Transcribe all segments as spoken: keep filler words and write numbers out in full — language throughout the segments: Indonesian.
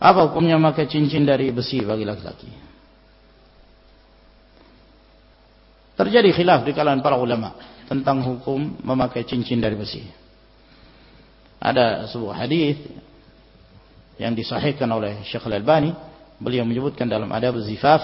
Apa hukumnya memakai cincin dari besi bagi laki-laki? Terjadi khilaf di kalangan para ulama tentang hukum memakai cincin dari besi. Ada sebuah hadis yang disahihkan oleh Syekh Al-Albani, beliau menyebutkan dalam Adab Az-Zifaf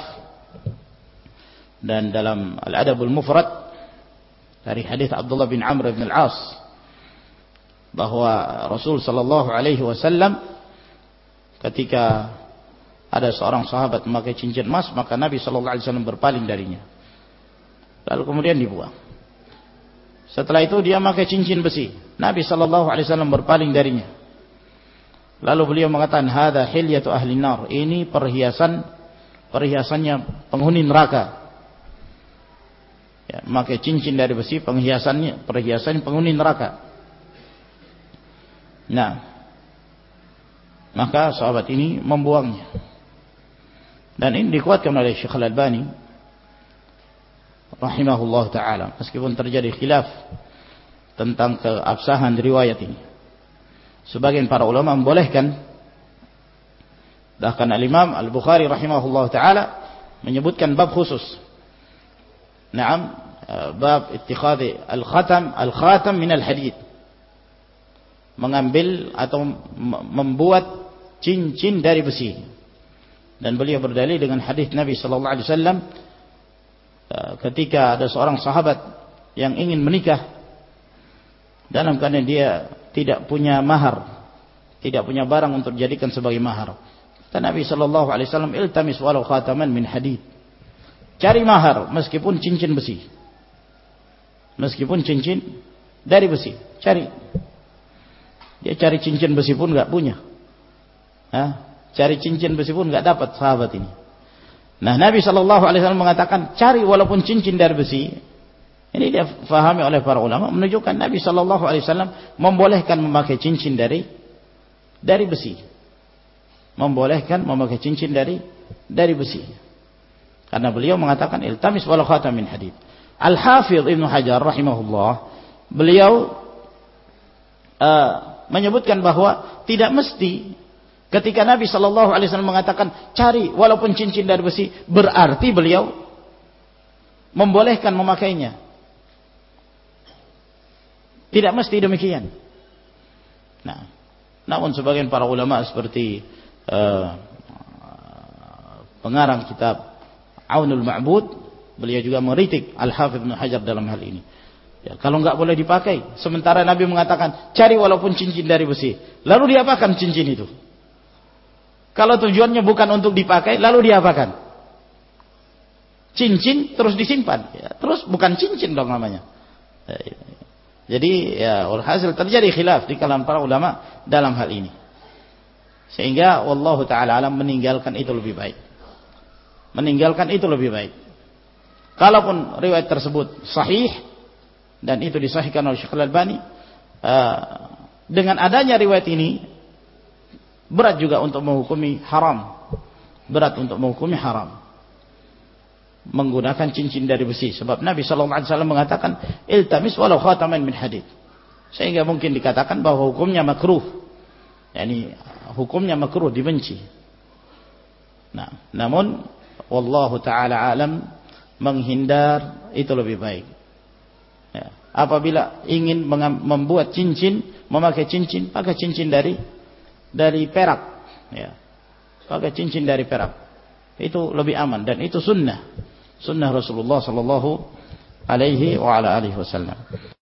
dan dalam Al-Adabul Mufrad dari hadis Abdullah bin Amr bin Al-As bahwa Rasul sallallahu alaihi wasallam ketika ada seorang sahabat memakai cincin emas, maka Nabi sallallahu alaihi wasallam berpaling darinya. Lalu kemudian dibuang. Setelah itu dia memakai cincin besi. Nabi sallallahu alaihi wasallam berpaling darinya. Lalu beliau mengatakan, "Hadza hilyatu ahli nar." Ini perhiasan perhiasannya penghuni neraka. Ya, memakai cincin dari besi, perhiasannya perhiasan penghuni neraka. Nah, maka sahabat ini membuangnya. Dan ini dikuatkan oleh Syekh Al-Albani rahimahullah ta'ala, meskipun terjadi khilaf tentang keabsahan riwayat ini. Sebagian para ulama membolehkan, bahkan Al-Imam Al-Bukhari rahimahullah ta'ala menyebutkan bab khusus. Naam, bab ittikhadhi al-khatam al-khatam min al-hadid, mengambil atau membuat cincin dari besi. Dan beliau berdalil dengan hadis Nabi sallallahu alaihi wasallam ketika ada seorang sahabat yang ingin menikah dalam keadaan dia tidak punya mahar, tidak punya barang untuk dijadikan sebagai mahar. Kata Nabi sallallahu alaihi wasallam, "Iltamis walau khataman min hadid." Cari mahar meskipun cincin besi. Meskipun cincin dari besi, cari. Dia cari cincin besi pun enggak punya. Hah? Cari cincin besi pun enggak dapat sahabat ini. Nah, Nabi sallallahu alaihi wasallam mengatakan cari walaupun cincin dari besi. Ini dia fahami oleh para ulama, menunjukkan Nabi sallallahu alaihi wasallam membolehkan memakai cincin dari dari besi. Membolehkan memakai cincin dari dari besi. Karena beliau mengatakan iltamis walau khatam min hadid. Al-Hafidz Ibnu Hajar rahimahullah, beliau uh, menyebutkan bahwa tidak mesti ketika Nabi sallallahu alaihi wasallam mengatakan cari walaupun cincin dari besi, berarti beliau membolehkan memakainya. Tidak mesti demikian. Nah, namun sebagian para ulama seperti uh, pengarang kitab Aunul Ma'bud, beliau juga meritik Al-Hafidz Ibnu Hajar dalam hal ini. Ya, kalau enggak boleh dipakai, sementara Nabi mengatakan cari walaupun cincin dari besi, lalu diapakan cincin itu? Kalau tujuannya bukan untuk dipakai, lalu diapakan? Cincin terus disimpan, ya, terus bukan cincin dong namanya. Jadi ya, hasil terjadi khilaf di kalangan para ulama dalam hal ini. Sehingga wallahu taala alam meninggalkan itu lebih baik. Meninggalkan itu lebih baik. Kalaupun riwayat tersebut sahih dan itu disahihkan oleh Syekh Al-Albani, uh, dengan adanya riwayat ini berat juga untuk menghukumi haram. Berat untuk menghukumi haram menggunakan cincin dari besi, sebab Nabi sallallahu alaihi wasallam mengatakan iltamis walau khataman min hadid, sehingga mungkin dikatakan bahwa hukumnya makruh, yakni hukumnya makruh, dibenci. Nah, namun wallahu taala alam, menghindar itu lebih baik. Ya, apabila ingin membuat cincin, memakai cincin, pakai cincin dari dari perak, ya, pakai cincin dari perak, itu lebih aman dan itu sunnah, sunnah Rasulullah sallallahu alaihi wa ala alihi wasallam.